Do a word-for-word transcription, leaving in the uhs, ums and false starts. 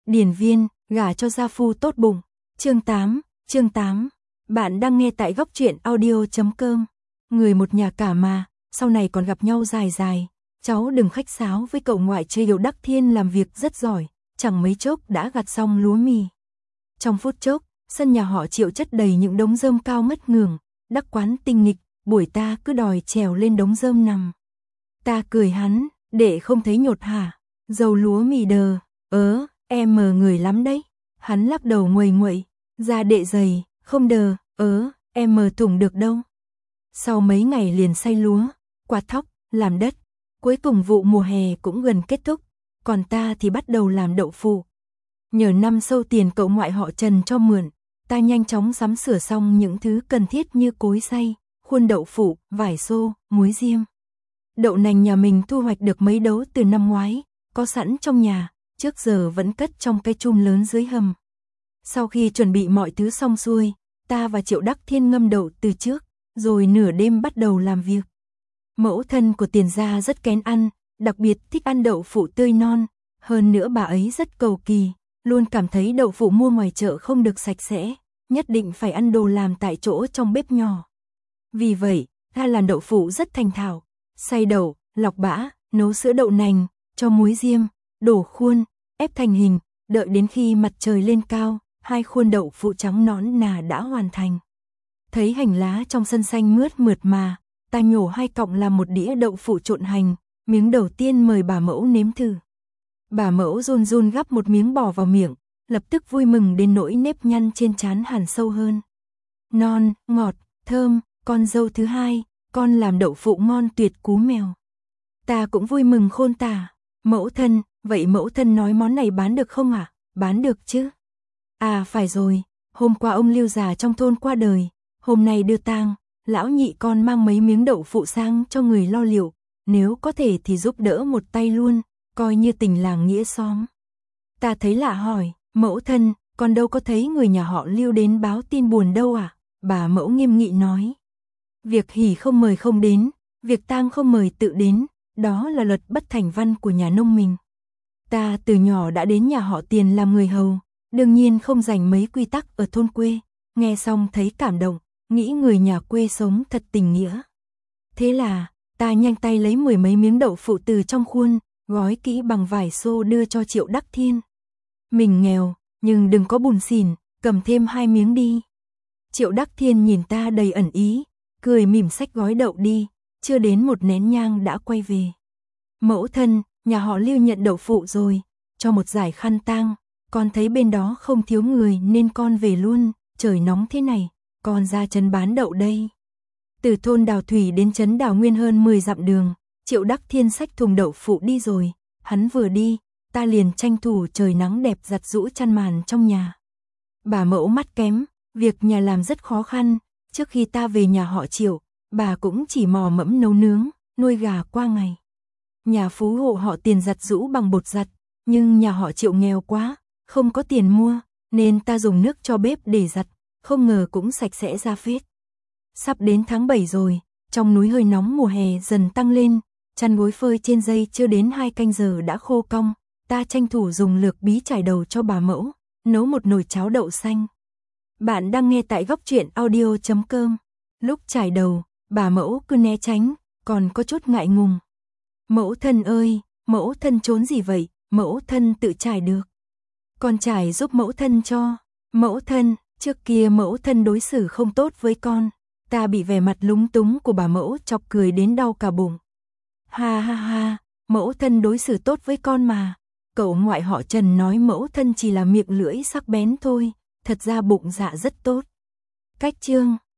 điển viên, gả cho gia phu tốt bụng. Chương tám, chương tám. Bạn đang nghe tại góc truyện audio chấm com. Người một nhà cả mà, sau này còn gặp nhau dài dài. Cháu đừng khách sáo với cậu ngoại chơi Triệu Đắc Thiên làm việc rất giỏi, chẳng mấy chốc đã gặt xong lúa mì. Trong phút chốc, sân nhà họ Triệu chất đầy những đống rơm cao ngất ngường, đắc quán tinh nghịch, buổi ta cứ đòi trèo lên đống rơm nằm. Ta cười hắn, để không thấy nhột hả, dầu lúa mì đờ, ớ, em mờ người lắm đấy. Hắn lắc đầu nguầy nguậy, da đệ dày, không đờ, ớ, em mờ thủng được đâu. Sau mấy ngày liền xay lúa, quạt thóc, làm đất, cuối cùng vụ mùa hè cũng gần kết thúc, còn ta thì bắt đầu làm đậu phụ. Nhờ năm sâu tiền cậu ngoại họ Trần cho mượn, ta nhanh chóng sắm sửa xong những thứ cần thiết như cối xay, khuôn đậu phụ, vải xô, muối diêm. Đậu nành nhà mình thu hoạch được mấy đấu từ năm ngoái, có sẵn trong nhà, trước giờ vẫn cất trong cái chum lớn dưới hầm. Sau khi chuẩn bị mọi thứ xong xuôi, ta và Triệu Đắc Thiên ngâm đậu từ trước, rồi nửa đêm bắt đầu làm việc. Mẫu thân của Tiền gia rất kén ăn, đặc biệt thích ăn đậu phụ tươi non, hơn nữa bà ấy rất cầu kỳ, luôn cảm thấy đậu phụ mua ngoài chợ không được sạch sẽ, nhất định phải ăn đồ làm tại chỗ trong bếp nhỏ. Vì vậy, ta làm đậu phụ rất thành thạo, xay đậu, lọc bã, nấu sữa đậu nành, cho muối diêm, đổ khuôn, ép thành hình, đợi đến khi mặt trời lên cao, hai khuôn đậu phụ trắng nõn nà đã hoàn thành. Thấy hành lá trong sân xanh mướt mượt mà, ta nhổ hai cọng làm một đĩa đậu phụ trộn hành, miếng đầu tiên mời bà mẫu nếm thử. Bà mẫu run run gắp một miếng bỏ vào miệng, lập tức vui mừng đến nỗi nếp nhăn trên trán hằn sâu hơn. Non, ngọt, thơm, con dâu thứ hai, con làm đậu phụ ngon tuyệt cú mèo. Ta cũng vui mừng khôn tả. Mẫu thân, vậy mẫu thân nói món này bán được không ạ? À? Bán được chứ. À phải rồi, hôm qua ông Lưu già trong thôn qua đời, hôm nay đưa tang, lão nhị con mang mấy miếng đậu phụ sang cho người lo liệu, nếu có thể thì giúp đỡ một tay luôn, coi như tình làng nghĩa xóm. Ta thấy lạ hỏi, mẫu thân, con đâu có thấy người nhà họ Lưu đến báo tin buồn đâu à? Bà mẫu nghiêm nghị nói. Việc hỉ không mời không đến, việc tang không mời tự đến, đó là luật bất thành văn của nhà nông mình. Ta từ nhỏ đã đến nhà họ Tiền làm người hầu, đương nhiên không dành mấy quy tắc ở thôn quê, nghe xong thấy cảm động, nghĩ người nhà quê sống thật tình nghĩa. Thế là, ta nhanh tay lấy mười mấy miếng đậu phụ từ trong khuôn, gói kỹ bằng vải xô đưa cho Triệu Đắc Thiên. Mình nghèo, nhưng đừng có bùn xỉn, cầm thêm hai miếng đi. Triệu Đắc Thiên nhìn ta đầy ẩn ý, cười mỉm xách gói đậu đi, chưa đến một nén nhang đã quay về. Mẫu thân, nhà họ Lưu nhận đậu phụ rồi, cho một dải khăn tang, con thấy bên đó không thiếu người nên con về luôn, trời nóng thế này, con ra trấn bán đậu đây. Từ thôn Đào Thủy đến trấn Đào Nguyên hơn mười dặm đường, Triệu Đắc Thiên xách thùng đậu phụ đi rồi, hắn vừa đi, ta liền tranh thủ trời nắng đẹp giặt giũ chăn màn trong nhà. Bà mẫu mắt kém, việc nhà làm rất khó khăn, trước khi ta về nhà họ Triệu, bà cũng chỉ mò mẫm nấu nướng, nuôi gà qua ngày. Nhà phú hộ họ Tiền giặt giũ bằng bột giặt, nhưng nhà họ Triệu nghèo quá, không có tiền mua, nên ta dùng nước cho bếp để giặt, không ngờ cũng sạch sẽ ra phết. Sắp đến tháng bảy rồi, trong núi hơi nóng mùa hè dần tăng lên, chăn gối phơi trên dây chưa đến hai canh giờ đã khô cong, ta tranh thủ dùng lược bí chải đầu cho bà mẫu, nấu một nồi cháo đậu xanh. Bạn đang nghe tại góc truyện audio chấm com. Lúc chải đầu, bà mẫu cứ né tránh, còn có chút ngại ngùng. Mẫu thân ơi, mẫu thân trốn gì vậy, mẫu thân tự chải được. Con chải giúp mẫu thân cho. Mẫu thân, trước kia mẫu thân đối xử không tốt với con. Ta bị vẻ mặt lúng túng của bà mẫu chọc cười đến đau cả bụng. Ha ha ha, mẫu thân đối xử tốt với con mà. Cậu ngoại họ Trần nói mẫu thân chỉ là miệng lưỡi sắc bén thôi, thật ra bụng dạ rất tốt. Cách chương